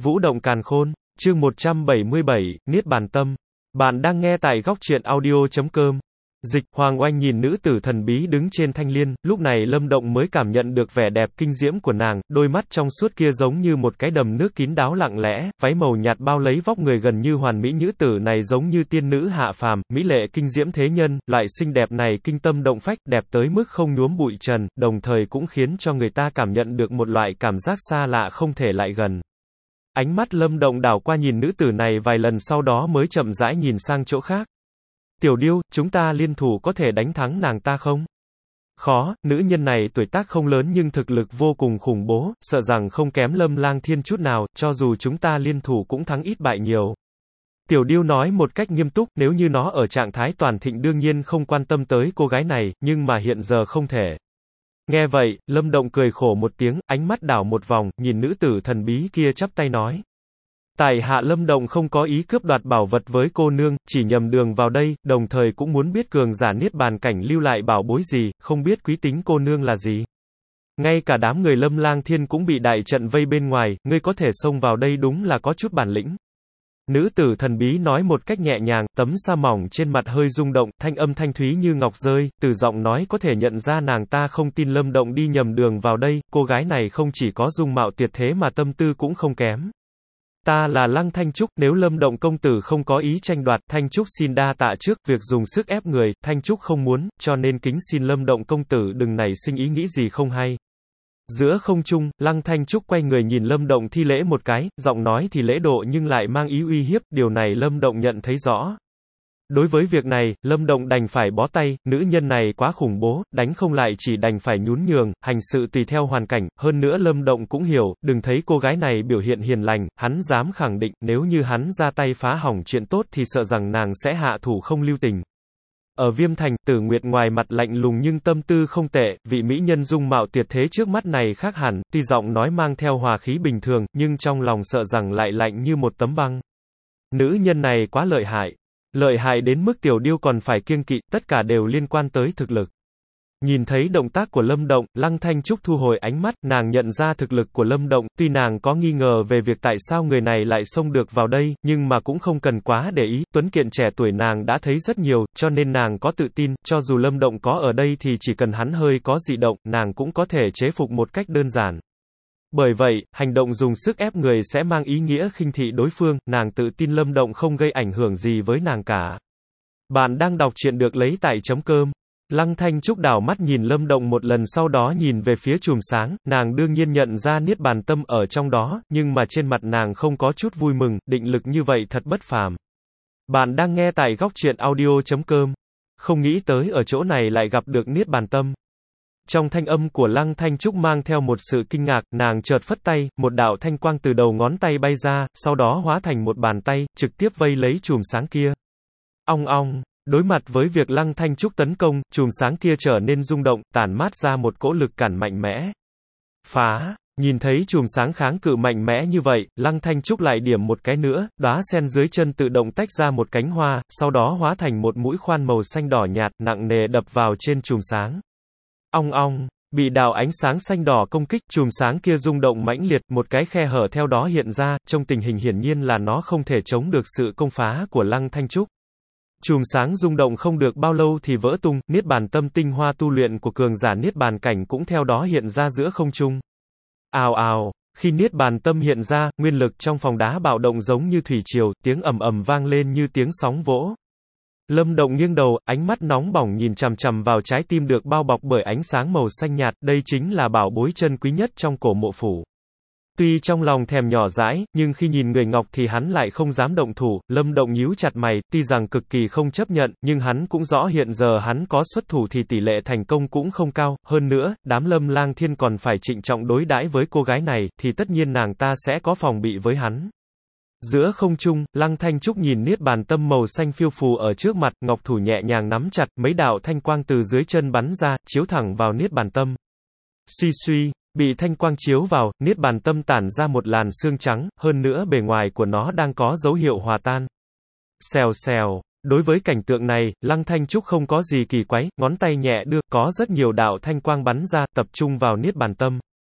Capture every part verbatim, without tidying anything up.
Vũ động càn khôn, chương một trăm bảy mươi bảy, Niết bàn tâm. Bạn đang nghe tại góc truyện audio chấm com. Dịch, Hoàng Oanh nhìn nữ tử thần bí đứng trên thanh liên, lúc này Lâm Động mới cảm nhận được vẻ đẹp kinh diễm của nàng, đôi mắt trong suốt kia giống như một cái đầm nước kín đáo lặng lẽ, váy màu nhạt bao lấy vóc người gần như hoàn mỹ nữ tử này giống như tiên nữ hạ phàm, mỹ lệ kinh diễm thế nhân, loại xinh đẹp này kinh tâm động phách, đẹp tới mức không nhuốm bụi trần, đồng thời cũng khiến cho người ta cảm nhận được một loại cảm giác xa lạ không thể lại gần. Ánh mắt Lâm Động đảo qua nhìn nữ tử này vài lần sau đó mới chậm rãi nhìn sang chỗ khác. Tiểu Điêu, chúng ta liên thủ có thể đánh thắng nàng ta không? Khó, nữ nhân này tuổi tác không lớn nhưng thực lực vô cùng khủng bố, sợ rằng không kém Lâm Lang Thiên chút nào, cho dù chúng ta liên thủ cũng thắng ít bại nhiều. Tiểu Điêu nói một cách nghiêm túc, nếu như nó ở trạng thái toàn thịnh đương nhiên không quan tâm tới cô gái này, nhưng mà hiện giờ không thể. Nghe vậy, Lâm Động cười khổ một tiếng, ánh mắt đảo một vòng, nhìn nữ tử thần bí kia chắp tay nói. Tại hạ Lâm Động không có ý cướp đoạt bảo vật với cô nương, chỉ nhầm đường vào đây, đồng thời cũng muốn biết cường giả niết bàn cảnh lưu lại bảo bối gì, không biết quý tính cô nương là gì. Ngay cả đám người Lâm Lang Thiên cũng bị đại trận vây bên ngoài, ngươi có thể xông vào đây đúng là có chút bản lĩnh. Nữ tử thần bí nói một cách nhẹ nhàng, tấm sa mỏng trên mặt hơi rung động, thanh âm thanh thúy như ngọc rơi, từ giọng nói có thể nhận ra nàng ta không tin Lâm Động đi nhầm đường vào đây, cô gái này không chỉ có dung mạo tuyệt thế mà tâm tư cũng không kém. Ta là Lăng Thanh Trúc, nếu Lâm Động công tử không có ý tranh đoạt, Thanh Trúc xin đa tạ trước, việc dùng sức ép người, Thanh Trúc không muốn, cho nên kính xin Lâm Động công tử đừng nảy sinh ý nghĩ gì không hay. Giữa không trung, Lăng Thanh Trúc quay người nhìn Lâm Động thi lễ một cái, giọng nói thì lễ độ nhưng lại mang ý uy hiếp, điều này Lâm Động nhận thấy rõ. Đối với việc này, Lâm Động đành phải bó tay, nữ nhân này quá khủng bố, đánh không lại chỉ đành phải nhún nhường, hành sự tùy theo hoàn cảnh, hơn nữa Lâm Động cũng hiểu, đừng thấy cô gái này biểu hiện hiền lành, hắn dám khẳng định, nếu như hắn ra tay phá hỏng chuyện tốt thì sợ rằng nàng sẽ hạ thủ không lưu tình. Ở Viêm Thành, Tử Nguyệt ngoài mặt lạnh lùng nhưng tâm tư không tệ, vị mỹ nhân dung mạo tuyệt thế trước mắt này khác hẳn, tuy giọng nói mang theo hòa khí bình thường, nhưng trong lòng sợ rằng lại lạnh như một tấm băng. Nữ nhân này quá lợi hại. Lợi hại đến mức Tiểu Điêu còn phải kiêng kỵ, tất cả đều liên quan tới thực lực. Nhìn thấy động tác của Lâm Động, Lăng Thanh Trúc thu hồi ánh mắt, nàng nhận ra thực lực của Lâm Động, tuy nàng có nghi ngờ về việc tại sao người này lại xông được vào đây, nhưng mà cũng không cần quá để ý, tuấn kiệt trẻ tuổi nàng đã thấy rất nhiều, cho nên nàng có tự tin, cho dù Lâm Động có ở đây thì chỉ cần hắn hơi có dị động, nàng cũng có thể chế phục một cách đơn giản. Bởi vậy, hành động dùng sức ép người sẽ mang ý nghĩa khinh thị đối phương, nàng tự tin Lâm Động không gây ảnh hưởng gì với nàng cả. Bạn đang đọc truyện được lấy tại chấm com. Lăng Thanh Trúc đảo mắt nhìn Lâm Động một lần sau đó nhìn về phía chùm sáng, nàng đương nhiên nhận ra niết bàn tâm ở trong đó, nhưng mà trên mặt nàng không có chút vui mừng, định lực như vậy thật bất phàm. Bạn đang nghe tại góc truyện audio chấm com. Không nghĩ tới ở chỗ này lại gặp được niết bàn tâm. Trong thanh âm của Lăng Thanh Trúc mang theo một sự kinh ngạc, nàng chợt phất tay, một đạo thanh quang từ đầu ngón tay bay ra, sau đó hóa thành một bàn tay, trực tiếp vây lấy chùm sáng kia. Ong ong, đối mặt với việc Lăng Thanh Trúc tấn công, chùm sáng kia trở nên rung động, tản mát ra một cỗ lực cản mạnh mẽ. Phá! Nhìn thấy chùm sáng kháng cự mạnh mẽ như vậy, Lăng Thanh Trúc lại điểm một cái nữa, đóa sen dưới chân tự động tách ra một cánh hoa, sau đó hóa thành một mũi khoan màu xanh đỏ nhạt, nặng nề đập vào trên chùm sáng. Ong ong, bị đạo ánh sáng xanh đỏ công kích, chùm sáng kia rung động mãnh liệt, một cái khe hở theo đó hiện ra, trong tình hình hiển nhiên là nó không thể chống được sự công phá của Lăng Thanh Trúc. Chùm sáng rung động không được bao lâu thì vỡ tung, niết bàn tâm tinh hoa tu luyện của cường giả niết bàn cảnh cũng theo đó hiện ra giữa không trung. Ào ào, khi niết bàn tâm hiện ra, nguyên lực trong phòng đá bạo động giống như thủy triều, tiếng ầm ầm vang lên như tiếng sóng vỗ. Lâm Động nghiêng đầu, ánh mắt nóng bỏng nhìn chằm chằm vào trái tim được bao bọc bởi ánh sáng màu xanh nhạt, đây chính là bảo bối chân quý nhất trong cổ mộ phủ. Tuy trong lòng thèm nhỏ dãi, nhưng khi nhìn người ngọc thì hắn lại không dám động thủ, Lâm Động nhíu chặt mày, tuy rằng cực kỳ không chấp nhận, nhưng hắn cũng rõ hiện giờ hắn có xuất thủ thì tỷ lệ thành công cũng không cao, hơn nữa, đám Lâm Lang Thiên còn phải trịnh trọng đối đãi với cô gái này, thì tất nhiên nàng ta sẽ có phòng bị với hắn. Giữa không trung, Lăng Thanh Trúc nhìn niết bàn tâm màu xanh phiêu phù ở trước mặt, ngọc thủ nhẹ nhàng nắm chặt, mấy đạo thanh quang từ dưới chân bắn ra, chiếu thẳng vào niết bàn tâm. Suy suy, bị thanh quang chiếu vào, niết bàn tâm tản ra một làn sương trắng, hơn nữa bề ngoài của nó đang có dấu hiệu hòa tan. Xèo xèo, đối với cảnh tượng này, Lăng Thanh Trúc không có gì kỳ quái, ngón tay nhẹ đưa, có rất nhiều đạo thanh quang bắn ra, tập trung vào niết bàn tâm.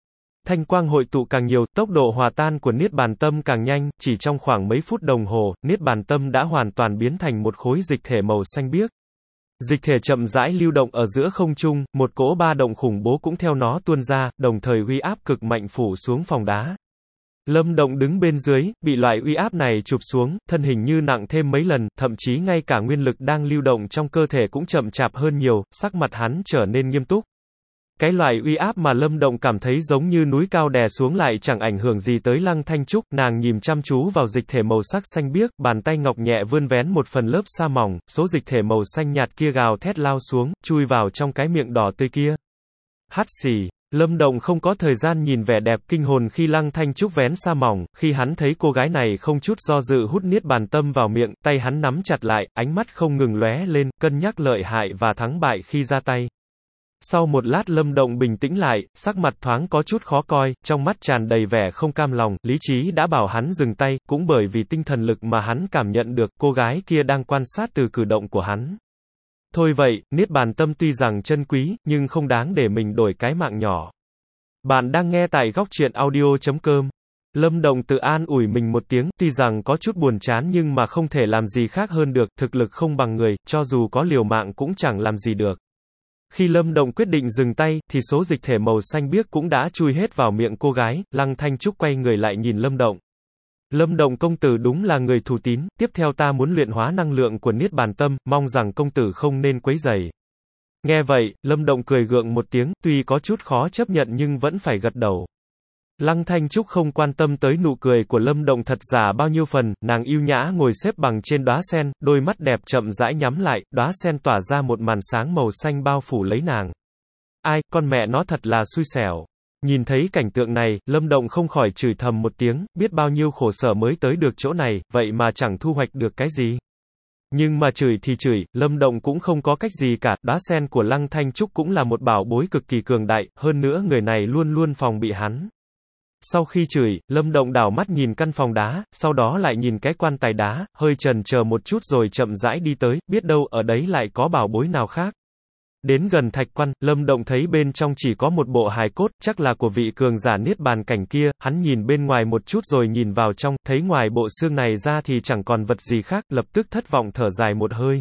Thanh quang hội tụ càng nhiều, tốc độ hòa tan của Niết Bàn Tâm càng nhanh, chỉ trong khoảng mấy phút đồng hồ, Niết Bàn Tâm đã hoàn toàn biến thành một khối dịch thể màu xanh biếc. Dịch thể chậm rãi lưu động ở giữa không trung, một cỗ ba động khủng bố cũng theo nó tuôn ra, đồng thời uy áp cực mạnh phủ xuống phòng đá. Lâm Động đứng bên dưới, bị loại uy áp này chụp xuống, thân hình như nặng thêm mấy lần, thậm chí ngay cả nguyên lực đang lưu động trong cơ thể cũng chậm chạp hơn nhiều, sắc mặt hắn trở nên nghiêm túc. Cái loại uy áp mà Lâm Động cảm thấy giống như núi cao đè xuống lại chẳng ảnh hưởng gì tới Lăng Thanh Trúc, nàng nhìn chăm chú vào dịch thể màu sắc xanh biếc, bàn tay ngọc nhẹ vươn vén một phần lớp sa mỏng, số dịch thể màu xanh nhạt kia gào thét lao xuống, chui vào trong cái miệng đỏ tươi kia. Hắt xì. Lâm Động không có thời gian nhìn vẻ đẹp kinh hồn khi Lăng Thanh Trúc vén sa mỏng, khi hắn thấy cô gái này không chút do dự hút Niết Bàn Tâm vào miệng, tay hắn nắm chặt lại, ánh mắt không ngừng lóe lên, cân nhắc lợi hại và thắng bại khi ra tay. Sau một lát Lâm Động bình tĩnh lại, sắc mặt thoáng có chút khó coi, trong mắt tràn đầy vẻ không cam lòng, lý trí đã bảo hắn dừng tay, cũng bởi vì tinh thần lực mà hắn cảm nhận được, cô gái kia đang quan sát từ cử động của hắn. Thôi vậy, Niết Bàn Tâm tuy rằng chân quý, nhưng không đáng để mình đổi cái mạng nhỏ. Bạn đang nghe tại góc truyện audio chấm com. Lâm Động tự an ủi mình một tiếng, tuy rằng có chút buồn chán nhưng mà không thể làm gì khác hơn được, thực lực không bằng người, cho dù có liều mạng cũng chẳng làm gì được. Khi Lâm Động quyết định dừng tay, thì số dịch thể màu xanh biếc cũng đã chui hết vào miệng cô gái, Lăng Thanh Trúc quay người lại nhìn Lâm Động. Lâm Động công tử đúng là người thù tín, tiếp theo ta muốn luyện hóa năng lượng của Niết Bàn Tâm, mong rằng công tử không nên quấy rầy. Nghe vậy, Lâm Động cười gượng một tiếng, tuy có chút khó chấp nhận nhưng vẫn phải gật đầu. Lăng Thanh Trúc không quan tâm tới nụ cười của Lâm Động thật giả bao nhiêu phần, nàng yêu nhã ngồi xếp bằng trên đóa sen, đôi mắt đẹp chậm rãi nhắm lại, đóa sen tỏa ra một màn sáng màu xanh bao phủ lấy nàng. Ai, con mẹ nó thật là xui xẻo. Nhìn thấy cảnh tượng này, Lâm Động không khỏi chửi thầm một tiếng, biết bao nhiêu khổ sở mới tới được chỗ này, vậy mà chẳng thu hoạch được cái gì. Nhưng mà chửi thì chửi, Lâm Động cũng không có cách gì cả, đóa sen của Lăng Thanh Trúc cũng là một bảo bối cực kỳ cường đại, hơn nữa người này luôn luôn phòng bị hắn. Sau khi chửi, Lâm Động đảo mắt nhìn căn phòng đá, sau đó lại nhìn cái quan tài đá, hơi chần chờ một chút rồi chậm rãi đi tới, biết đâu ở đấy lại có bảo bối nào khác. Đến gần thạch quan, Lâm Động thấy bên trong chỉ có một bộ hài cốt, chắc là của vị cường giả Niết Bàn cảnh kia, hắn nhìn bên ngoài một chút rồi nhìn vào trong, thấy ngoài bộ xương này ra thì chẳng còn vật gì khác, lập tức thất vọng thở dài một hơi.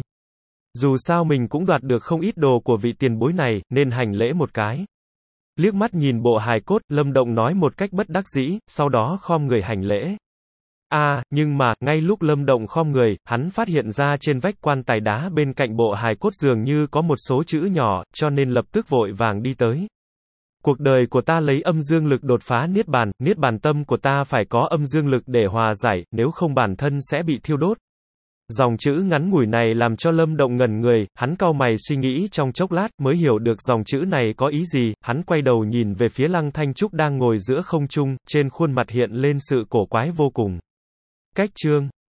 Dù sao mình cũng đoạt được không ít đồ của vị tiền bối này, nên hành lễ một cái. Liếc mắt nhìn bộ hài cốt, Lâm Động nói một cách bất đắc dĩ, sau đó khom người hành lễ. À, nhưng mà, ngay lúc Lâm Động khom người, hắn phát hiện ra trên vách quan tài đá bên cạnh bộ hài cốt dường như có một số chữ nhỏ, cho nên lập tức vội vàng đi tới. Cuộc đời của ta lấy âm dương lực đột phá Niết Bàn, Niết Bàn Tâm của ta phải có âm dương lực để hòa giải, nếu không bản thân sẽ bị thiêu đốt. Dòng chữ ngắn ngủi này làm cho Lâm Động ngẩn người, hắn cau mày suy nghĩ trong chốc lát mới hiểu được dòng chữ này có ý gì, hắn quay đầu nhìn về phía Lăng Thanh Trúc đang ngồi giữa không trung, trên khuôn mặt hiện lên sự cổ quái vô cùng. Cách chương